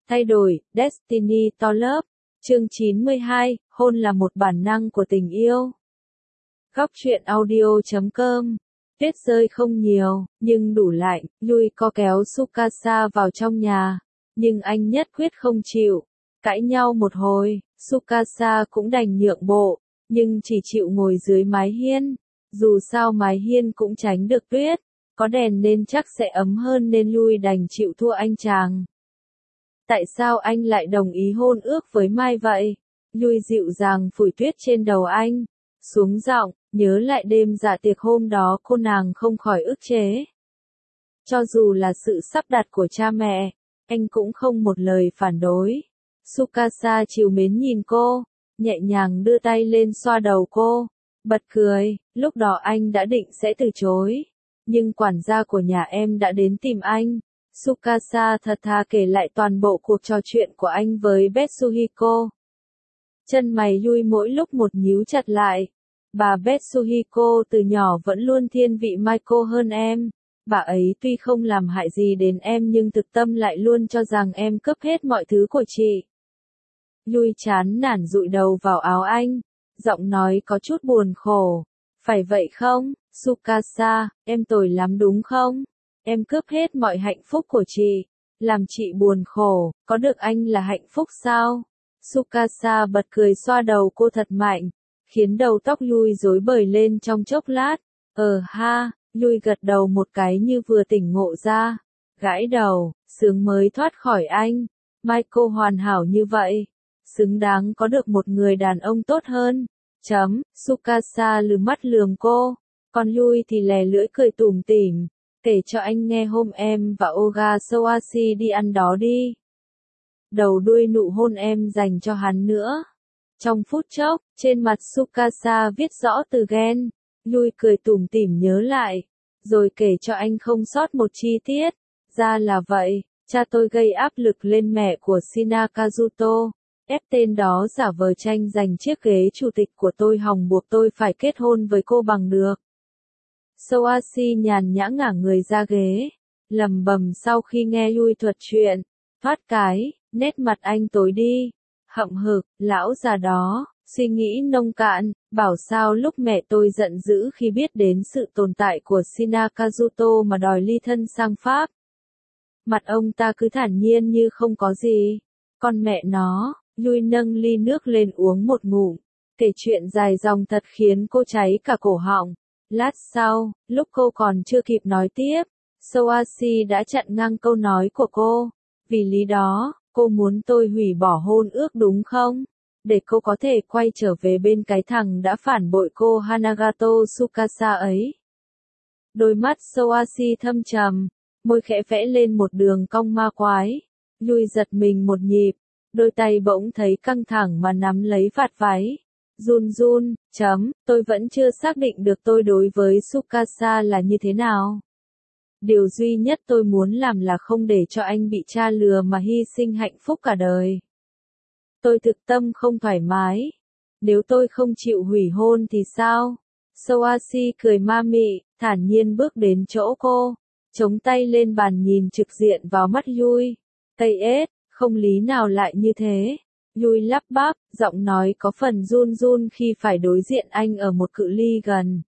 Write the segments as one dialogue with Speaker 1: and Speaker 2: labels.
Speaker 1: Thay đổi, Destiny to Love. Chương 92, hôn là một bản năng của tình yêu. Góc truyện audio.com. Tuyết rơi không nhiều, nhưng đủ lạnh. Yui co kéo Tsukasa vào trong nhà, nhưng anh nhất quyết không chịu. Cãi nhau một hồi, Tsukasa cũng đành nhượng bộ, nhưng chỉ chịu ngồi dưới mái hiên. Dù sao mái hiên cũng tránh được tuyết, có đèn nên chắc sẽ ấm hơn nên Yui đành chịu thua anh chàng. Tại sao anh lại đồng ý hôn ước với Mai vậy? Yui dịu dàng phủi tuyết trên đầu anh, xuống giọng, nhớ lại đêm dạ tiệc hôm đó cô nàng không khỏi ức chế. Cho dù là sự sắp đặt của cha mẹ, anh cũng không một lời phản đối. Tsukasa trìu mến nhìn cô, nhẹ nhàng đưa tay lên xoa đầu cô, bật cười, lúc đó anh đã định sẽ từ chối. Nhưng quản gia của nhà em đã đến tìm anh. Tsukasa thật thà kể lại toàn bộ cuộc trò chuyện của anh với Betsuhiko. Chân mày Yui mỗi lúc một nhíu chặt lại. Bà Betsuhiko từ nhỏ vẫn luôn thiên vị Maiko hơn em. Bà ấy tuy không làm hại gì đến em nhưng thực tâm lại luôn cho rằng em cướp hết mọi thứ của chị. Yui chán nản dụi đầu vào áo anh, giọng nói có chút buồn khổ. Phải vậy không, Tsukasa, em tồi lắm đúng không? Em cướp hết mọi hạnh phúc của chị, làm chị buồn khổ, có được anh là hạnh phúc sao? Tsukasa bật cười xoa đầu cô thật mạnh, khiến đầu tóc Yui rối bời lên trong chốc lát. Ha, Yui gật đầu một cái như vừa tỉnh ngộ ra, gãi đầu, sướng mới thoát khỏi anh. Maiko hoàn hảo như vậy, xứng đáng có được một người đàn ông tốt hơn. Tsukasa lườm mắt lườm cô, còn Yui thì lè lưỡi cười tủm tỉm. Kể cho anh nghe hôm em và Oga Soashi đi ăn đó đi. Đầu đuôi nụ hôn em dành cho hắn nữa. Trong phút chốc, trên mặt Tsukasa viết rõ từ ghen. Yui cười tủm tỉm nhớ lại, rồi kể cho anh không sót một chi tiết. Ra là vậy, cha tôi gây áp lực lên mẹ của Shinakazuto, ép tên đó giả vờ tranh giành chiếc ghế chủ tịch của tôi hòng buộc tôi phải kết hôn với cô bằng được. Soashi nhàn nhã ngả người ra ghế, lẩm bẩm sau khi nghe Yui thuật chuyện, thoát cái, nét mặt anh tối đi, hậm hực, lão già đó, suy nghĩ nông cạn, bảo sao lúc mẹ tôi giận dữ khi biết đến sự tồn tại của Shinakazuto mà đòi ly thân sang Pháp. Mặt ông ta cứ thản nhiên như không có gì, con mẹ nó, Yui nâng ly nước lên uống một ngụm, kể chuyện dài dòng thật khiến cô cháy cả cổ họng. Lát sau, lúc cô còn chưa kịp nói tiếp, Soashi đã chặn ngang câu nói của cô. Vì lý đó, cô muốn tôi hủy bỏ hôn ước đúng không? Để cô có thể quay trở về bên cái thằng đã phản bội cô Hanagato Tsukasa ấy. Đôi mắt Soashi thâm trầm, môi khẽ vẽ lên một đường cong ma quái. Yui giật mình một nhịp, đôi tay bỗng thấy căng thẳng mà nắm lấy vạt váy. Run run, tôi vẫn chưa xác định được tôi đối với Tsukasa là như thế nào. Điều duy nhất tôi muốn làm là không để cho anh bị cha lừa mà hy sinh hạnh phúc cả đời. Tôi thực tâm không thoải mái. Nếu tôi không chịu hủy hôn thì sao? Soashi cười ma mị, thản nhiên bước đến chỗ cô, chống tay lên bàn nhìn trực diện vào mắt Yui. Tây ết, không lý nào lại như thế. Yui lắp bắp, giọng nói có phần run run khi phải đối diện anh ở một cự ly gần.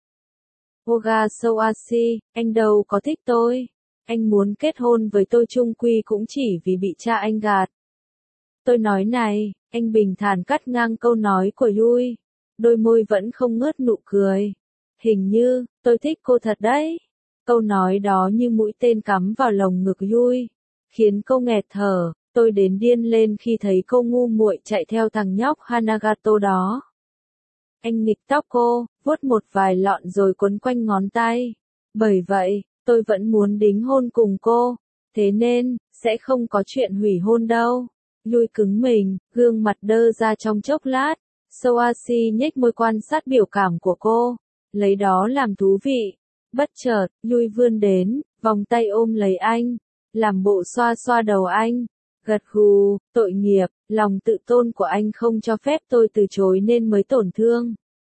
Speaker 1: Oga Soashi, anh đâu có thích tôi. Anh muốn kết hôn với tôi chung quy cũng chỉ vì bị cha anh gạt. Tôi nói này, anh bình thản cắt ngang câu nói của Yui. Đôi môi vẫn không ngớt nụ cười. Hình như, tôi thích cô thật đấy. Câu nói đó như mũi tên cắm vào lồng ngực Yui, khiến cô nghẹt thở. Tôi đến điên lên khi thấy cô ngu muội chạy theo thằng nhóc Hanagato đó. Anh nghịch tóc cô, vuốt một vài lọn rồi quấn quanh ngón tay. Bởi vậy, tôi vẫn muốn đính hôn cùng cô. Thế nên, sẽ không có chuyện hủy hôn đâu. Yui cứng mình, gương mặt đơ ra trong chốc lát. Soashi nhếch môi quan sát biểu cảm của cô, lấy đó làm thú vị. Bất chợt, Yui vươn đến, vòng tay ôm lấy anh, làm bộ xoa xoa đầu anh. Gật gù, tội nghiệp, lòng tự tôn của anh không cho phép tôi từ chối nên mới tổn thương.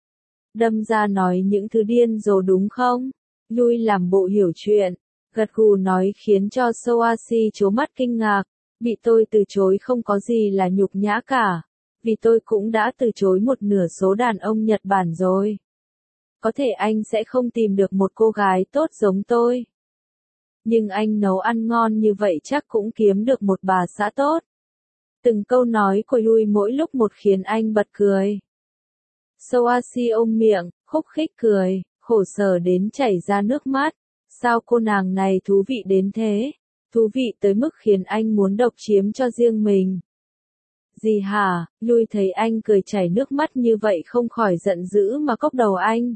Speaker 1: Đâm ra nói những thứ điên rồ đúng không? Yui làm bộ hiểu chuyện, gật gù nói khiến cho Soashi trố mắt kinh ngạc. Bị tôi từ chối không có gì là nhục nhã cả, vì tôi cũng đã từ chối một nửa số đàn ông Nhật Bản rồi. Có thể anh sẽ không tìm được một cô gái tốt giống tôi. Nhưng anh nấu ăn ngon như vậy chắc cũng kiếm được một bà xã tốt. Từng câu nói của Yui mỗi lúc một khiến anh bật cười. Soashi ôm miệng, khúc khích cười, khổ sở đến chảy ra nước mắt. Sao cô nàng này thú vị đến thế? Thú vị tới mức khiến anh muốn độc chiếm cho riêng mình. Gì hả? Yui thấy anh cười chảy nước mắt như vậy không khỏi giận dữ mà cốc đầu anh.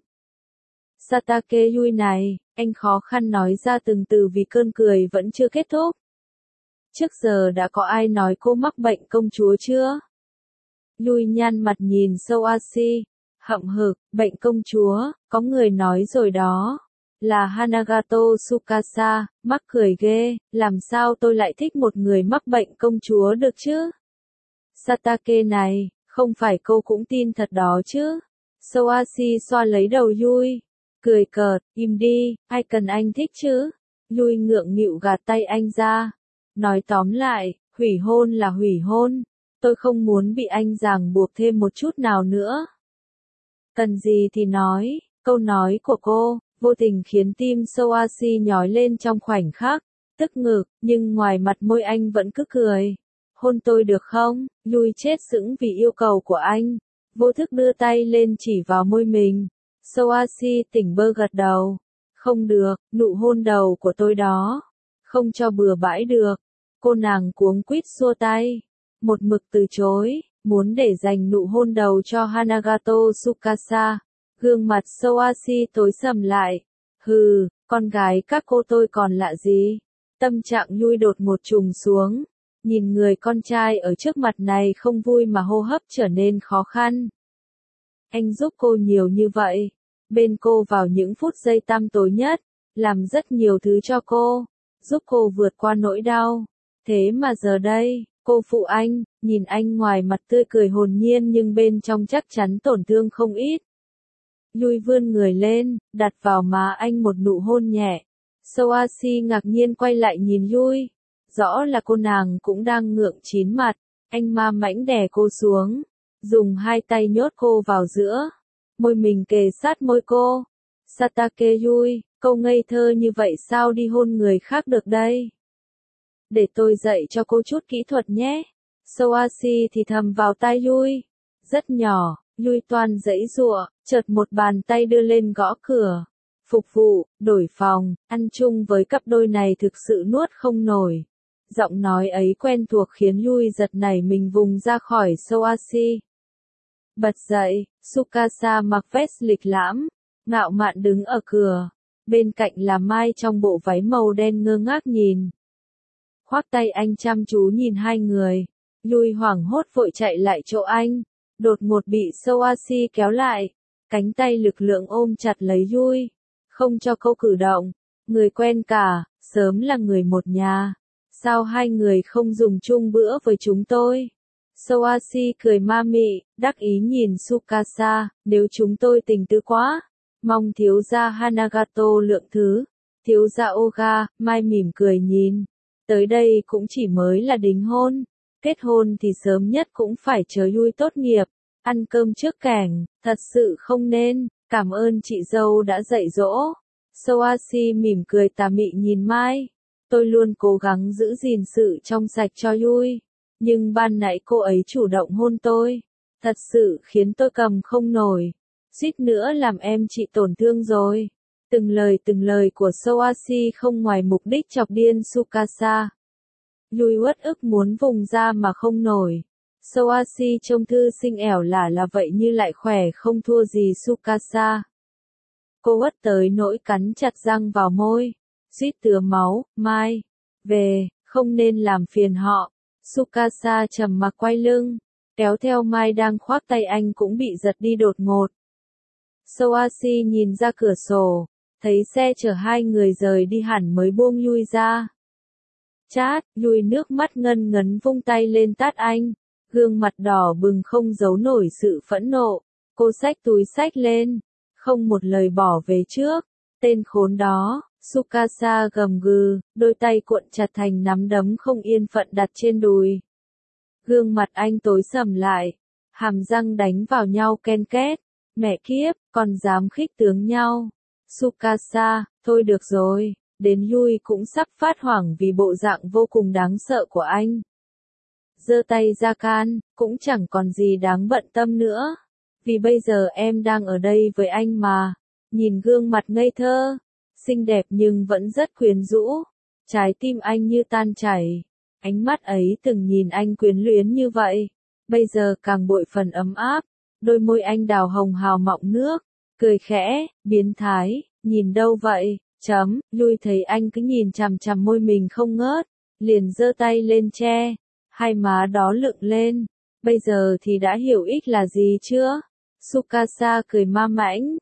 Speaker 1: Satake Yui này, anh khó khăn nói ra từng từ vì cơn cười vẫn chưa kết thúc. Trước giờ đã có ai nói cô mắc bệnh công chúa chưa? Yui nhăn mặt nhìn Soashi, hậm hực, bệnh công chúa, có người nói rồi đó. Là Hanagato Tsukasa, mắc cười ghê, làm sao tôi lại thích một người mắc bệnh công chúa được chứ? Satake này, không phải cô cũng tin thật đó chứ? Soashi xoa lấy đầu Yui, cười cợt, im đi, ai cần anh thích chứ? Yui ngượng nghịu gạt tay anh ra. Nói tóm lại, hủy hôn là hủy hôn. Tôi không muốn bị anh ràng buộc thêm một chút nào nữa. Cần gì thì nói, câu nói của cô, vô tình khiến tim Soashi nhói lên trong khoảnh khắc, tức ngực, nhưng ngoài mặt môi anh vẫn cứ cười. Hôn tôi được không? Yui chết sững vì yêu cầu của anh. Vô thức đưa tay lên chỉ vào môi mình. Soashi tỉnh bơ gật đầu. Không được, nụ hôn đầu của tôi đó. Không cho bừa bãi được. Cô nàng cuống quýt xua tay. Một mực từ chối, muốn để dành nụ hôn đầu cho Hanagato Tsukasa. Gương mặt Soashi tối sầm lại. Hừ, con gái các cô tôi còn lạ gì? Tâm trạng Yui đột một trùng xuống. Nhìn người con trai ở trước mặt này không vui mà hô hấp trở nên khó khăn. Anh giúp cô nhiều như vậy. Bên cô vào những phút giây tăm tối nhất. Làm rất nhiều thứ cho cô. Giúp cô vượt qua nỗi đau. Thế mà giờ đây, cô phụ anh, nhìn anh ngoài mặt tươi cười hồn nhiên nhưng bên trong chắc chắn tổn thương không ít. Yui vươn người lên, đặt vào má anh một nụ hôn nhẹ. Soashi ngạc nhiên quay lại nhìn Yui. Rõ là cô nàng cũng đang ngượng chín mặt. Anh ma mãnh đè cô xuống. Dùng hai tay nhốt cô vào giữa. Môi mình kề sát môi cô. Satake Yui, câu ngây thơ như vậy sao đi hôn người khác được đây? Để tôi dạy cho cô chút kỹ thuật nhé. Soashi thì thầm vào tai Yui. Rất nhỏ, Yui toan giãy giụa, chợt một bàn tay đưa lên gõ cửa. Phục vụ, đổi phòng, ăn chung với cặp đôi này thực sự nuốt không nổi. Giọng nói ấy quen thuộc khiến Yui giật nảy mình vùng ra khỏi Soashi. Bật dậy, Tsukasa mặc vest lịch lãm, ngạo mạn đứng ở cửa. Bên cạnh là Mai trong bộ váy màu đen ngơ ngác nhìn. Khoác tay anh chăm chú nhìn hai người. Yui hoảng hốt vội chạy lại chỗ anh. Đột ngột bị Soashi kéo lại. Cánh tay lực lượng ôm chặt lấy Yui. Không cho câu cử động. Người quen cả, sớm là người một nhà. Sao hai người không dùng chung bữa với chúng tôi? Soashi cười ma mị, đắc ý nhìn Tsukasa, nếu chúng tôi tình tứ quá. Mong thiếu gia Hanagato lượng thứ. Thiếu gia Oga, Mai mỉm cười nhìn. Tới đây cũng chỉ mới là đính hôn. Kết hôn thì sớm nhất cũng phải chờ Yui tốt nghiệp. Ăn cơm trước kẻng, thật sự không nên. Cảm ơn chị dâu đã dạy dỗ. Soashi mỉm cười tà mị nhìn Mai. Tôi luôn cố gắng giữ gìn sự trong sạch cho Yui. Nhưng ban nãy cô ấy chủ động hôn tôi. Thật sự khiến tôi cầm không nổi. Suýt nữa làm em chị tổn thương rồi. Từng lời của Soashi không ngoài mục đích chọc điên Tsukasa. Yui uất ức muốn vùng ra mà không nổi. Soashi trông thư sinh ẻo lả là vậy như lại khỏe không thua gì Tsukasa. Cô uất tới nỗi cắn chặt răng vào môi. Suýt tứa máu, Mai. Về, không nên làm phiền họ. Tsukasa trầm mặc quay lưng. Kéo theo Mai đang khoác tay anh cũng bị giật đi đột ngột. Soashi nhìn ra cửa sổ. Thấy xe chở hai người rời đi hẳn mới buông Yui ra. Chát, Yui nước mắt ngân ngấn vung tay lên tát anh. Gương mặt đỏ bừng không giấu nổi sự phẫn nộ. Cô xách túi xách lên. Không một lời bỏ về trước. Tên khốn đó. Tsukasa gầm gừ, đôi tay cuộn chặt thành nắm đấm không yên phận đặt trên đùi. Gương mặt anh tối sầm lại, hàm răng đánh vào nhau ken két. Mẹ kiếp, còn dám khích tướng nhau. Tsukasa, thôi được rồi, đến Yui cũng sắp phát hoảng vì bộ dạng vô cùng đáng sợ của anh. Giơ tay ra can, cũng chẳng còn gì đáng bận tâm nữa. Vì bây giờ em đang ở đây với anh mà. Nhìn gương mặt ngây thơ, xinh đẹp nhưng vẫn rất quyến rũ. Trái tim anh như tan chảy. Ánh mắt ấy từng nhìn anh quyến luyến như vậy. Bây giờ càng bội phần ấm áp. Đôi môi anh đào hồng hào mọng nước. Cười khẽ, biến thái, nhìn đâu vậy, Lui thấy anh cứ nhìn chằm chằm môi mình không ngớt. Liền giơ tay lên che. Hai má đó dựng lên. Bây giờ thì đã hiểu ích là gì chưa? Tsukasa cười ma mãnh,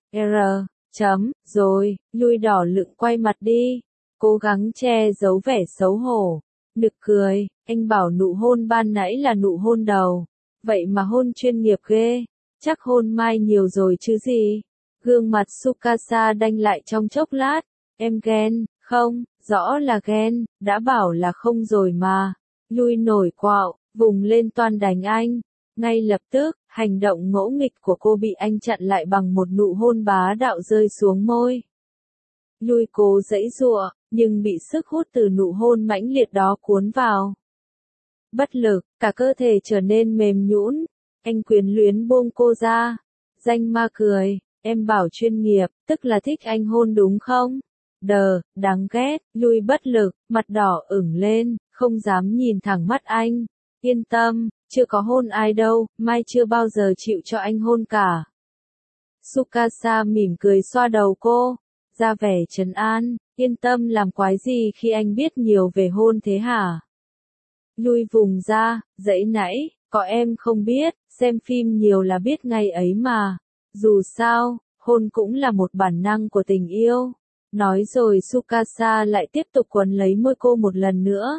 Speaker 1: rồi, Lui đỏ lựng quay mặt đi. Cố gắng che giấu vẻ xấu hổ. Nực cười, anh bảo nụ hôn ban nãy là nụ hôn đầu. Vậy mà hôn chuyên nghiệp ghê. Chắc hôn mai nhiều rồi chứ gì. Gương mặt Tsukasa đanh lại trong chốc lát. Em ghen, không, rõ là ghen, đã bảo là không rồi mà. Lui nổi quạo, vùng lên toan đánh anh. Ngay lập tức, hành động ngỗ nghịch của cô bị anh chặn lại bằng một nụ hôn bá đạo rơi xuống môi. Lui cố giãy giụa, nhưng bị sức hút từ nụ hôn mãnh liệt đó cuốn vào. Bất lực, cả cơ thể trở nên mềm nhũn. Anh quyến luyến buông cô ra. Danh ma cười, em bảo chuyên nghiệp, tức là thích anh hôn đúng không? Đáng ghét, Lui bất lực, mặt đỏ ửng lên, không dám nhìn thẳng mắt anh. Yên tâm, chưa có hôn ai đâu, mai chưa bao giờ chịu cho anh hôn cả. Tsukasa mỉm cười xoa đầu cô, ra vẻ trấn an, yên tâm làm quái gì khi anh biết nhiều về hôn thế hả? Lui vùng ra, dãy nãy, có em không biết, xem phim nhiều là biết ngay ấy mà. Dù sao, hôn cũng là một bản năng của tình yêu. Nói rồi Tsukasa lại tiếp tục quấn lấy môi cô một lần nữa.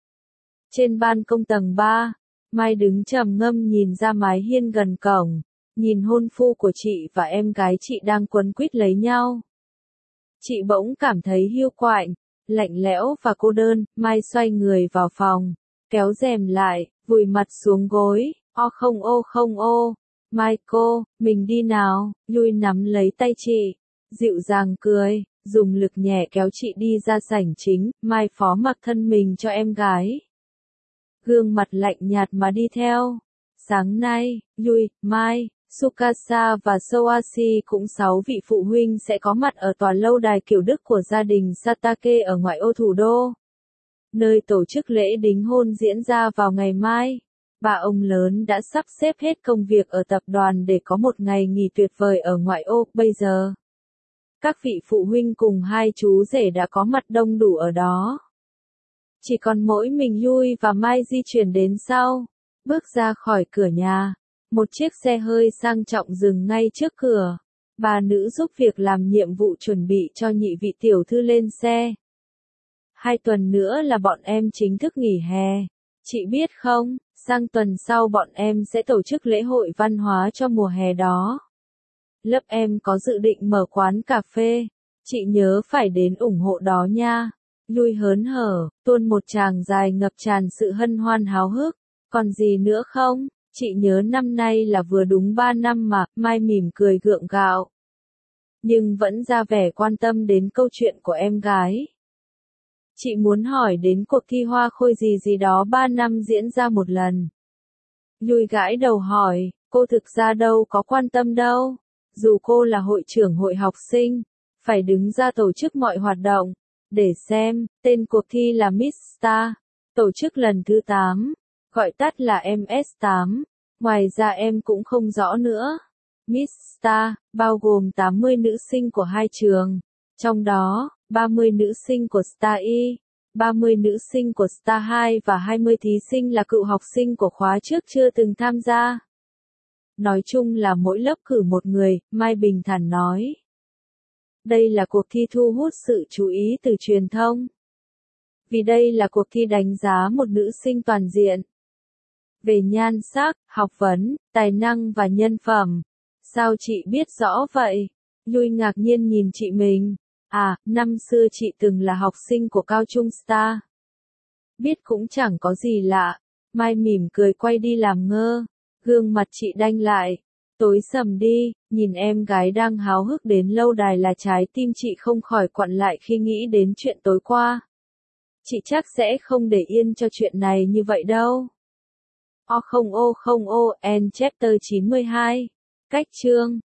Speaker 1: Trên ban công tầng 3, Mai đứng trầm ngâm nhìn ra mái hiên gần cổng, nhìn hôn phu của chị và em gái chị đang quấn quýt lấy nhau. Chị bỗng cảm thấy hiu quạnh, lạnh lẽo và cô đơn. Mai xoay người vào phòng, kéo rèm lại, vùi mặt xuống gối, không ô. Mai cô, mình đi nào. Lui nắm lấy tay chị, dịu dàng cười, dùng lực nhẹ kéo chị đi ra sảnh chính. Mai phó mặc thân mình cho em gái. Gương mặt lạnh nhạt mà đi theo. Sáng nay, Lui, Mai, Tsukasa và Soashi cũng 6 vị phụ huynh sẽ có mặt ở tòa lâu đài kiểu Đức của gia đình Satake ở ngoại ô thủ đô, nơi tổ chức lễ đính hôn diễn ra vào ngày mai. Ba ông lớn đã sắp xếp hết công việc ở tập đoàn để có một ngày nghỉ tuyệt vời ở ngoại ô. Bây giờ, các vị phụ huynh cùng hai chú rể đã có mặt đông đủ ở đó. Chỉ còn mỗi mình Lui và Mai di chuyển đến sau. Bước ra khỏi cửa nhà, một chiếc xe hơi sang trọng dừng ngay trước cửa. Bà nữ giúp việc làm nhiệm vụ chuẩn bị cho nhị vị tiểu thư lên xe. 2 tuần nữa là bọn em chính thức nghỉ hè. Chị biết không, sang tuần sau bọn em sẽ tổ chức lễ hội văn hóa cho mùa hè đó. Lớp em có dự định mở quán cà phê. Chị nhớ phải đến ủng hộ đó nha. Lui hớn hở, tuôn một tràng dài ngập tràn sự hân hoan háo hức. Còn gì nữa không? Chị nhớ năm nay là vừa đúng 3 năm mà. Mai mỉm cười gượng gạo, nhưng vẫn ra vẻ quan tâm đến câu chuyện của em gái. Chị muốn hỏi đến cuộc thi hoa khôi gì đó 3 năm diễn ra một lần. Lui gãi đầu hỏi, cô thực ra đâu có quan tâm đâu. Dù cô là hội trưởng hội học sinh, phải đứng ra tổ chức mọi hoạt động. Để xem, tên cuộc thi là Miss Star, tổ chức lần thứ 8, gọi tắt là MS8. Ngoài ra em cũng không rõ nữa. Miss Star, bao gồm 80 nữ sinh của 2 trường. Trong đó, 30 nữ sinh của Star Y, 30 nữ sinh của Star 2 và 20 thí sinh là cựu học sinh của khóa trước chưa từng tham gia. Nói chung là mỗi lớp cử một người, Mai bình thản nói. Đây là cuộc thi thu hút sự chú ý từ truyền thông. Vì đây là cuộc thi đánh giá một nữ sinh toàn diện. Về nhan sắc, học vấn, tài năng và nhân phẩm. Sao chị biết rõ vậy? Lui ngạc nhiên nhìn chị mình. À, năm xưa chị từng là học sinh của Cao Trung Star. Biết cũng chẳng có gì lạ. Mai mỉm cười quay đi làm ngơ. Gương mặt chị đanh lại. Tối sầm đi, nhìn em gái đang háo hức đến lâu đài là trái tim chị không khỏi quặn lại khi nghĩ đến chuyện tối qua. Chị chắc sẽ không để yên cho chuyện này như vậy đâu. End chapter 92. Cách chương